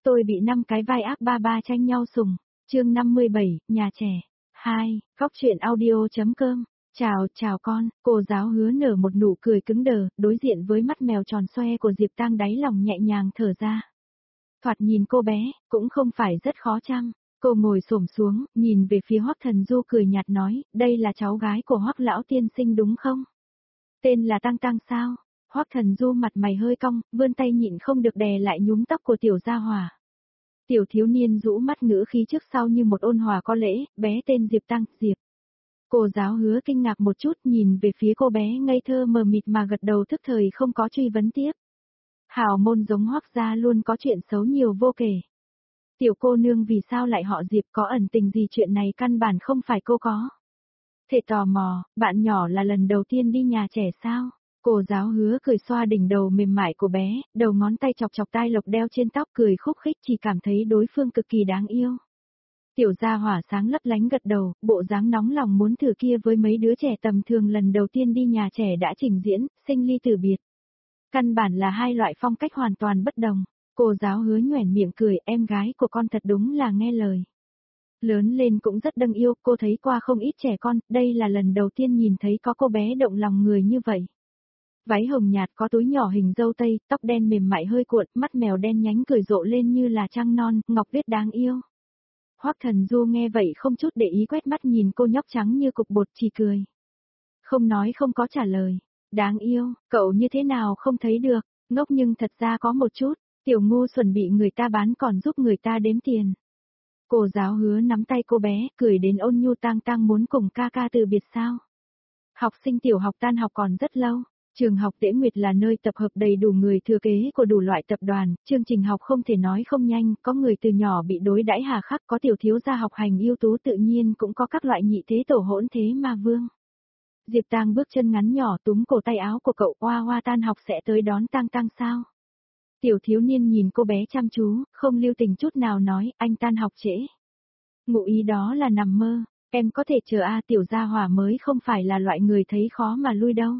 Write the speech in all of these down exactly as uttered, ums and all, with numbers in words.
Tôi bị năm cái vai ác ba ba tranh nhau sủng. Chương năm mươi bảy, nhà trẻ. hai, Góc truyện audio.com. Chào, chào con, cô giáo Hứa nở một nụ cười cứng đờ, đối diện với mắt mèo tròn xoe của Diệp Tang đáy lòng nhẹ nhàng thở ra. Thoạt nhìn cô bé, cũng không phải rất khó chăng. Cô ngồi xổm xuống, nhìn về phía Hoắc Thần Du cười nhạt nói, đây là cháu gái của Hoắc lão tiên sinh đúng không? Tên là Tang Tang sao? Hoắc Thần Du mặt mày hơi cong, vươn tay nhịn không được đè lại nhúm tóc của tiểu gia hỏa. Tiểu thiếu niên rũ mắt ngữ khí trước sau như một ôn hòa có lễ, bé tên Diệp Tang, Diệp. Cô giáo Hứa kinh ngạc một chút nhìn về phía cô bé ngây thơ mờ mịt mà gật đầu thức thời không có truy vấn tiếp. Hảo môn giống Hoắc gia luôn có chuyện xấu nhiều vô kể. Tiểu cô nương vì sao lại họ Diệp, có ẩn tình gì, chuyện này căn bản không phải cô có. Thể tò mò, bạn nhỏ là lần đầu tiên đi nhà trẻ sao? Cô giáo Hứa cười xoa đỉnh đầu mềm mại của bé, đầu ngón tay chọc chọc tai lộc đeo trên tóc cười khúc khích, chỉ cảm thấy đối phương cực kỳ đáng yêu. Tiểu gia hỏa sáng lấp lánh gật đầu, bộ dáng nóng lòng muốn thử kia với mấy đứa trẻ tầm thường lần đầu tiên đi nhà trẻ đã trình diễn, sinh ly tử biệt. Căn bản là hai loại phong cách hoàn toàn bất đồng. Cô giáo Hứa nhoẻn miệng cười, em gái của con thật đúng là nghe lời. Lớn lên cũng rất đâng yêu, cô thấy qua không ít trẻ con, đây là lần đầu tiên nhìn thấy có cô bé động lòng người như vậy. Váy hồng nhạt có túi nhỏ hình dâu tây, tóc đen mềm mại hơi cuộn, mắt mèo đen nhánh cười rộ lên như là trăng non, ngọc tuyết đáng yêu. Hoắc Thần Du nghe vậy không chút để ý quét mắt nhìn cô nhóc trắng như cục bột chỉ cười. Không nói không có trả lời. Đáng yêu, cậu như thế nào không thấy được, ngốc nhưng thật ra có một chút, tiểu ngu xuẩn bị người ta bán còn giúp người ta đếm tiền. Cô giáo Hứa nắm tay cô bé, cười đến ôn nhu. Tang Tang muốn cùng ca ca từ biệt sao? Học sinh tiểu học tan học còn rất lâu. Trường học Tễ Nguyệt là nơi tập hợp đầy đủ người thừa kế của đủ loại tập đoàn, chương trình học không thể nói không nhanh, có người từ nhỏ bị đối đãi hà khắc, có tiểu thiếu gia học hành ưu tú, tự nhiên cũng có các loại nhị thế tổ hỗn thế ma vương. Diệp Tang bước chân ngắn nhỏ túm cổ tay áo của cậu. Hoa Hoa tan học sẽ tới đón Tang Tang sao? Tiểu thiếu niên nhìn cô bé chăm chú, không lưu tình chút nào nói, anh tan học trễ. Ngụ ý đó là nằm mơ, em có thể chờ a. Tiểu gia hỏa mới không phải là loại người thấy khó mà lui đâu.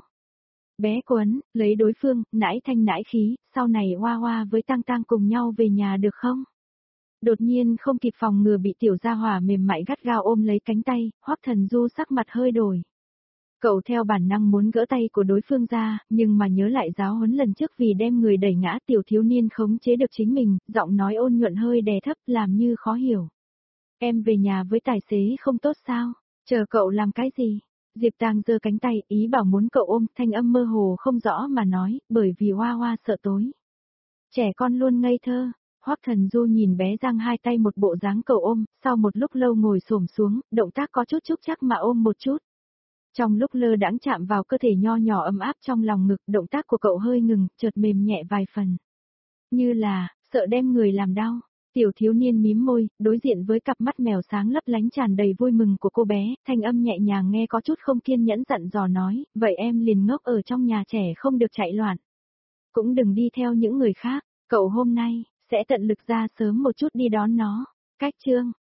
Bé quấn, lấy đối phương, nãi thanh nãi khí, sau này Hoa Hoa với Tang Tang cùng nhau về nhà được không? Đột nhiên không kịp phòng ngừa bị tiểu gia hỏa mềm mại gắt gao ôm lấy cánh tay, Hoắc Thần Du sắc mặt hơi đổi. Cậu theo bản năng muốn gỡ tay của đối phương ra, nhưng mà nhớ lại giáo huấn lần trước vì đem người đẩy ngã, tiểu thiếu niên khống chế được chính mình, giọng nói ôn nhuận hơi đè thấp làm như khó hiểu. Em về nhà với tài xế không tốt sao? Chờ cậu làm cái gì? Diệp Tang giơ cánh tay, ý bảo muốn cậu ôm, thanh âm mơ hồ không rõ mà nói, bởi vì Hoa Hoa sợ tối. Trẻ con luôn ngây thơ. Hoắc Thần Du nhìn bé giang hai tay một bộ dáng cậu ôm, sau một lúc lâu ngồi xổm xuống, động tác có chút chúc chắc mà ôm một chút. Trong lúc lơ đãng chạm vào cơ thể nho nhỏ ấm áp trong lòng ngực, động tác của cậu hơi ngừng, chợt mềm nhẹ vài phần. Như là, sợ đem người làm đau. Tiểu thiếu niên mím môi, đối diện với cặp mắt mèo sáng lấp lánh tràn đầy vui mừng của cô bé, thanh âm nhẹ nhàng nghe có chút không kiên nhẫn dặn dò nói, vậy em liền ngốc ở trong nhà trẻ không được chạy loạn. Cũng đừng đi theo những người khác, cậu hôm nay, sẽ tận lực ra sớm một chút đi đón nó. Cách chương,